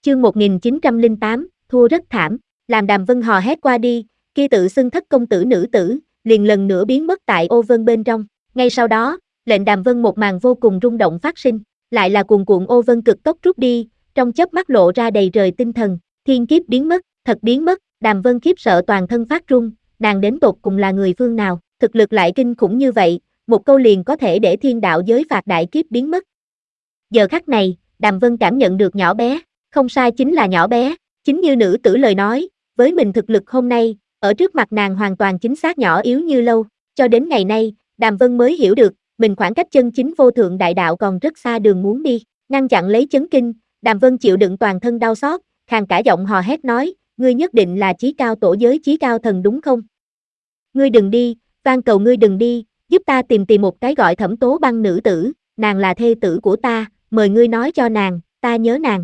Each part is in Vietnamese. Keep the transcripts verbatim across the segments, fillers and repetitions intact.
Chương một nghìn chín trăm lẻ tám, thua rất thảm, làm Đàm Vân hò hét qua đi, kia tự xưng thất công tử nữ tử, liền lần nữa biến mất tại ô vân bên trong. Ngay sau đó, lệnh Đàm Vân một màn vô cùng rung động phát sinh, lại là cuồn cuộn ô vân cực tốc rút đi, trong chớp mắt lộ ra đầy trời tinh thần, thiên kiếp biến mất, thật biến mất, Đàm Vân khiếp sợ toàn thân phát run, nàng đến tột cùng là người phương nào, thực lực lại kinh khủng như vậy, một câu liền có thể để thiên đạo giới phạt đại kiếp biến mất. Giờ khắc này, Đàm Vân cảm nhận được nhỏ bé, không sai chính là nhỏ bé, chính như nữ tử lời nói, với mình thực lực hôm nay, ở trước mặt nàng hoàn toàn chính xác nhỏ yếu như lâu, cho đến ngày nay, Đàm Vân mới hiểu được, mình khoảng cách chân chính vô thượng đại đạo còn rất xa đường muốn đi, ngăn chặn lấy chấn kinh, Đàm Vân chịu đựng toàn thân đau xót, khàn cả giọng hò hét nói, ngươi nhất định là chí cao tổ giới chí cao thần đúng không? Ngươi đừng đi, van cầu ngươi đừng đi, giúp ta tìm tìm một cái gọi Thẩm Tố Băng nữ tử, nàng là thê tử của ta, mời ngươi nói cho nàng, ta nhớ nàng.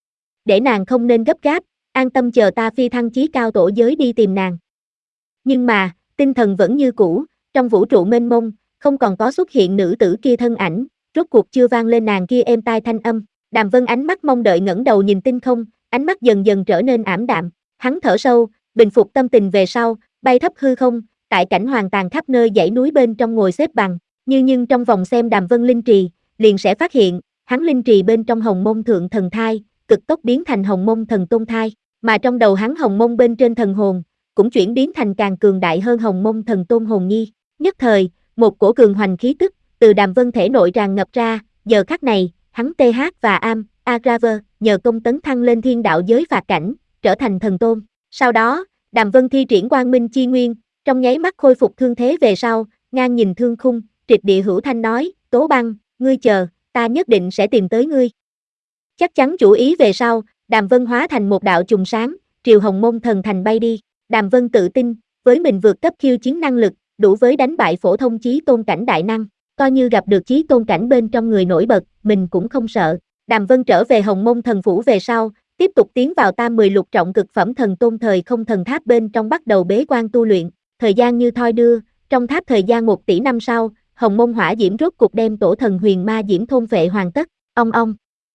Để nàng không nên gấp gáp, an tâm chờ ta phi thăng chí cao tổ giới đi tìm nàng. Nhưng mà, tinh thần vẫn như cũ, trong vũ trụ mênh mông, không còn có xuất hiện nữ tử kia thân ảnh, rốt cuộc chưa vang lên nàng kia êm tai thanh âm. Đàm Vân ánh mắt mong đợi ngẩng đầu nhìn tinh không, ánh mắt dần dần trở nên ảm đạm, hắn thở sâu, bình phục tâm tình về sau, bay thấp hư không, tại cảnh hoàng tàn khắp nơi dãy núi bên trong ngồi xếp bằng, như nhưng trong vòng xem Đàm Vân linh trì, liền sẽ phát hiện, hắn linh trì bên trong hồng môn thượng thần thai, cực tốc biến thành hồng môn thần tôn thai, mà trong đầu hắn hồng môn bên trên thần hồn, cũng chuyển biến thành càng cường đại hơn hồng môn thần tôn hồn nhi. Nhất thời, một cổ cường hoành khí tức, từ Đàm Vân thể nội tràn ngập ra, giờ khắc này, hắn tê hát và Am, Agraver, nhờ công tấn thăng lên thiên đạo giới phạt cảnh, trở thành thần tôn. Sau đó, Đàm Vân thi triển quang minh chi nguyên, trong nháy mắt khôi phục thương thế về sau, ngang nhìn thương khung, triệt địa hữu thanh nói, Tố Băng, ngươi chờ, ta nhất định sẽ tìm tới ngươi. Chắc chắn chủ ý về sau, Đàm Vân hóa thành một đạo chùm sáng, triều hồng môn thần thành bay đi. Đàm Vân tự tin, với mình vượt cấp khiêu chiến năng lực, đủ với đánh bại phổ thông chí tôn cảnh đại năng, coi như gặp được chí tôn cảnh bên trong người nổi bật, mình cũng không sợ. Đàm Vân trở về hồng môn thần phủ về sau, tiếp tục tiến vào tam mười lục trọng cực phẩm thần tôn thời không thần tháp bên trong bắt đầu bế quan tu luyện, thời gian như thoi đưa, trong tháp thời gian một tỷ năm sau, hồng môn hỏa diễm rốt cục đem tổ thần huyền ma diễm thôn phệ hoàn tất, ong ong.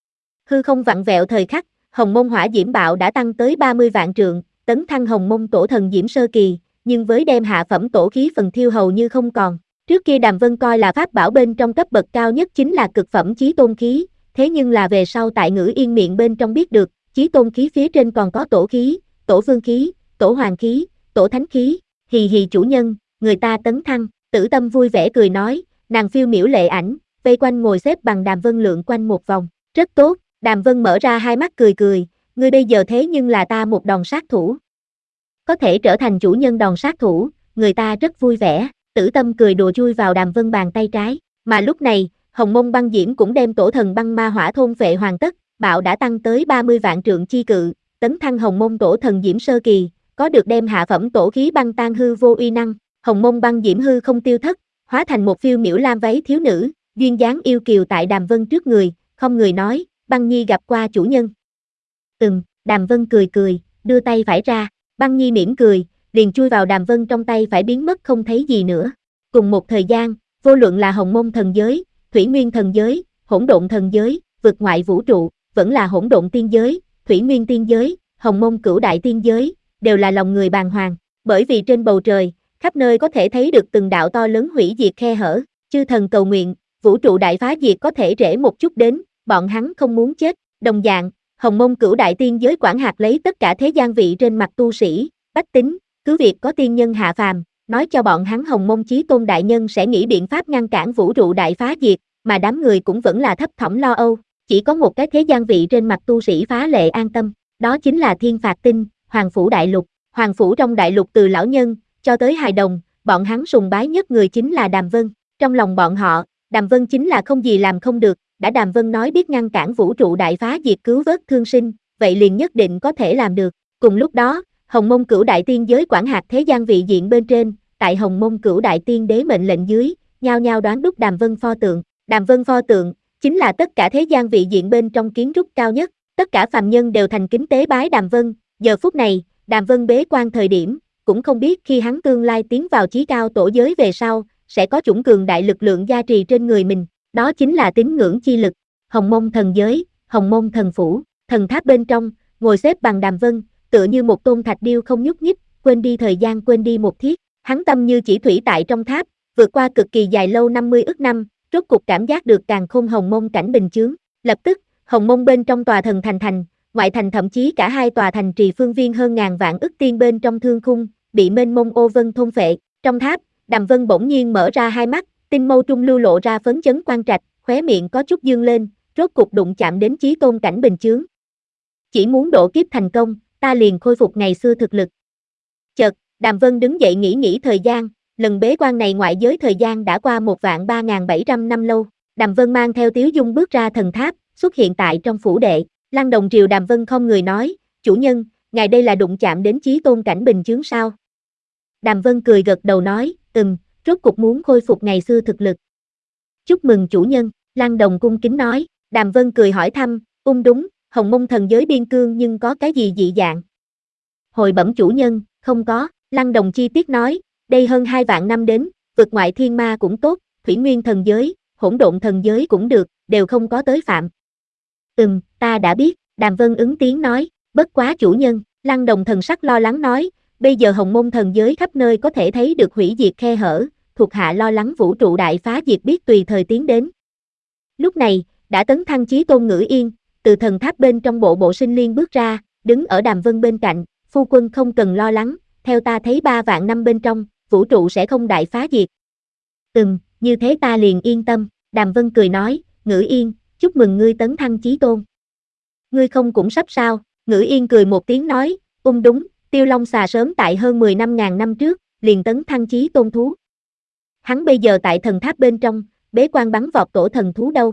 Hư không vặn vẹo thời khắc, hồng môn hỏa diễm bạo đã tăng tới ba mươi vạn trượng, tấn thăng hồng môn tổ thần diễm sơ kỳ, nhưng với đem hạ phẩm tổ khí phần thiêu hầu như không còn. Trước kia Đàm Vân coi là pháp bảo bên trong cấp bậc cao nhất chính là cực phẩm chí tôn khí, thế nhưng là về sau tại Ngữ Yên miệng bên trong biết được, chí tôn khí phía trên còn có tổ khí, tổ vương khí, tổ hoàng khí, tổ thánh khí, hì hì chủ nhân, người ta tấn thăng, Tử Tâm vui vẻ cười nói, nàng phiêu miểu lệ ảnh, vây quanh ngồi xếp bằng Đàm Vân lượn quanh một vòng, rất tốt, Đàm Vân mở ra hai mắt cười cười, ngươi bây giờ thế nhưng là ta một đòn sát thủ. Có thể trở thành chủ nhân đòn sát thủ, người ta rất vui vẻ, Tử Tâm cười đùa chui vào Đàm Vân bàn tay trái, mà lúc này, hồng môn băng diễm cũng đem tổ thần băng ma hỏa thôn phệ hoàn tất, bạo đã tăng tới ba mươi vạn trượng chi cự, tấn thăng hồng môn tổ thần diễm sơ kỳ, có được đem hạ phẩm tổ khí băng tan hư vô uy năng, hồng môn băng diễm hư không tiêu thất, hóa thành một phiêu miểu lam váy thiếu nữ, duyên dáng yêu kiều tại Đàm Vân trước người, không người nói, Băng Nhi gặp qua chủ nhân. Ừm, Đàm Vân cười cười, đưa tay phải ra, Băng Nhi mỉm cười, liền chui vào Đàm Vân trong tay phải biến mất không thấy gì nữa. Cùng một thời gian, vô luận là hồng môn thần giới, thủy nguyên thần giới, hỗn độn thần giới, vực ngoại vũ trụ, vẫn là hỗn độn tiên giới, thủy nguyên tiên giới, hồng môn cửu đại tiên giới, đều là lòng người bàng hoàng, bởi vì trên bầu trời, khắp nơi có thể thấy được từng đạo to lớn hủy diệt khe hở, chư thần cầu nguyện, vũ trụ đại phá diệt có thể trễ một chút đến, bọn hắn không muốn chết, đồng dạng, hồng môn cửu đại tiên giới quản hạt lấy tất cả thế gian vị trên mặt tu sĩ, bách tính, cứ việc có tiên nhân hạ phàm, nói cho bọn hắn hồng môn chí tôn đại nhân sẽ nghĩ biện pháp ngăn cản vũ trụ đại phá diệt, mà đám người cũng vẫn là thấp thỏm lo âu, chỉ có một cái thế gian vị trên mặt tu sĩ phá lệ an tâm, đó chính là Thiên Phạt Tinh, Hoàng Phủ Đại Lục, Hoàng Phủ trong đại lục từ lão nhân, cho tới hài đồng, bọn hắn sùng bái nhất người chính là Đàm Vân, trong lòng bọn họ, Đàm Vân chính là không gì làm không được, đã Đàm Vân nói biết ngăn cản vũ trụ đại phá diệt cứu vớt thương sinh, vậy liền nhất định có thể làm được. Cùng lúc đó, hồng môn cửu đại tiên giới quản hạt thế gian vị diện bên trên, tại hồng môn cửu đại tiên đế mệnh lệnh dưới, nhao nhao đoán đúc Đàm Vân pho tượng. Đàm Vân pho tượng, chính là tất cả thế gian vị diện bên trong kiến trúc cao nhất, tất cả phàm nhân đều thành kính tế bái Đàm Vân, giờ phút này, Đàm Vân bế quan thời điểm, cũng không biết khi hắn tương lai tiến vào chí cao tổ giới về sau, sẽ có chủng cường đại lực lượng gia trì trên người mình, đó chính là tín ngưỡng chi lực, hồng môn thần giới, hồng môn thần phủ, Thần tháp bên trong, ngồi xếp bằng Đàm Vân, tựa như một tôn thạch điêu không nhúc nhích, quên đi thời gian quên đi một thiết, hắn tâm như chỉ thủy tại trong tháp, vượt qua cực kỳ dài lâu năm mươi ức năm, rốt cục cảm giác được càn khôn hồng mông cảnh bình chướng, lập tức, hồng mông bên trong tòa thần thành thành, ngoại thành thậm chí cả hai tòa thành trì phương viên hơn ngàn vạn ức tiên bên trong thương khung, bị mênh mông ô vân thôn phệ, trong tháp, Đàm Vân bỗng nhiên mở ra hai mắt, tinh mâu trung lưu lộ ra phấn chấn quang trạch, khóe miệng có chút dương lên, rốt cục đụng chạm đến chí tôn cảnh bình chướng. Chỉ muốn độ kiếp thành công, ta liền khôi phục ngày xưa thực lực. Chợt, Đàm Vân đứng dậy nghĩ nghĩ thời gian, lần bế quan này ngoại giới thời gian đã qua một vạn ba ngàn bảy trăm năm lâu. Đàm Vân mang theo Tiếu Dung bước ra thần tháp, xuất hiện tại trong phủ đệ. Lăng Đồng triều Đàm Vân không người nói, chủ nhân, ngài đây là đụng chạm đến chí tôn cảnh bình chướng sao? Đàm Vân cười gật đầu nói, ừm, rốt cục muốn khôi phục ngày xưa thực lực. Chúc mừng chủ nhân, Lăng Đồng cung kính nói. Đàm Vân cười hỏi thăm, ung đúng, hồng mông thần giới biên cương nhưng có cái gì dị dạng? Hồi bẩm chủ nhân, không có, Lăng Đồng chi tiết nói, đây hơn hai vạn năm đến, vực ngoại thiên ma cũng tốt, thủy nguyên thần giới, hỗn độn thần giới cũng được, đều không có tới phạm. Ừm, ta đã biết, Đàm Vân ứng tiếng nói, bất quá chủ nhân, Lăng Đồng thần sắc lo lắng nói, bây giờ hồng mông thần giới khắp nơi có thể thấy được hủy diệt khe hở, thuộc hạ lo lắng vũ trụ đại phá diệt biết tùy thời tiến đến. Lúc này, đã tấn thăng chí tôn Ngữ Yên, từ thần tháp bên trong bộ bộ sinh liên bước ra, đứng ở Đàm Vân bên cạnh, phu quân không cần lo lắng, theo ta thấy ba vạn năm bên trong, vũ trụ sẽ không đại phá diệt. Ừm, như thế ta liền yên tâm, Đàm Vân cười nói, Ngữ Yên, chúc mừng ngươi tấn thăng chí tôn. Ngươi không cũng sắp sao, Ngữ Yên cười một tiếng nói, ung đúng, Tiêu Long xà sớm tại hơn mười năm ngàn năm trước, liền tấn thăng chí tôn thú. Hắn bây giờ tại thần tháp bên trong, bế quan bắn vọt tổ thần thú đâu.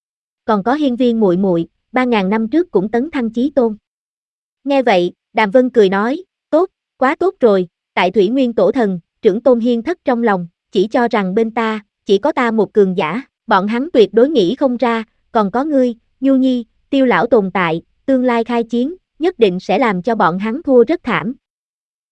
Còn có Hiên Viên muội muội, ba ngàn năm trước cũng tấn thăng chí tôn. Nghe vậy, Đàm Vân cười nói, tốt, quá tốt rồi, tại Thủy Nguyên tổ thần, trưởng tôn Hiên thất trong lòng, chỉ cho rằng bên ta, chỉ có ta một cường giả, bọn hắn tuyệt đối nghĩ không ra, còn có ngươi, Nhu Nhi, Tiêu lão tồn tại, tương lai khai chiến, nhất định sẽ làm cho bọn hắn thua rất thảm.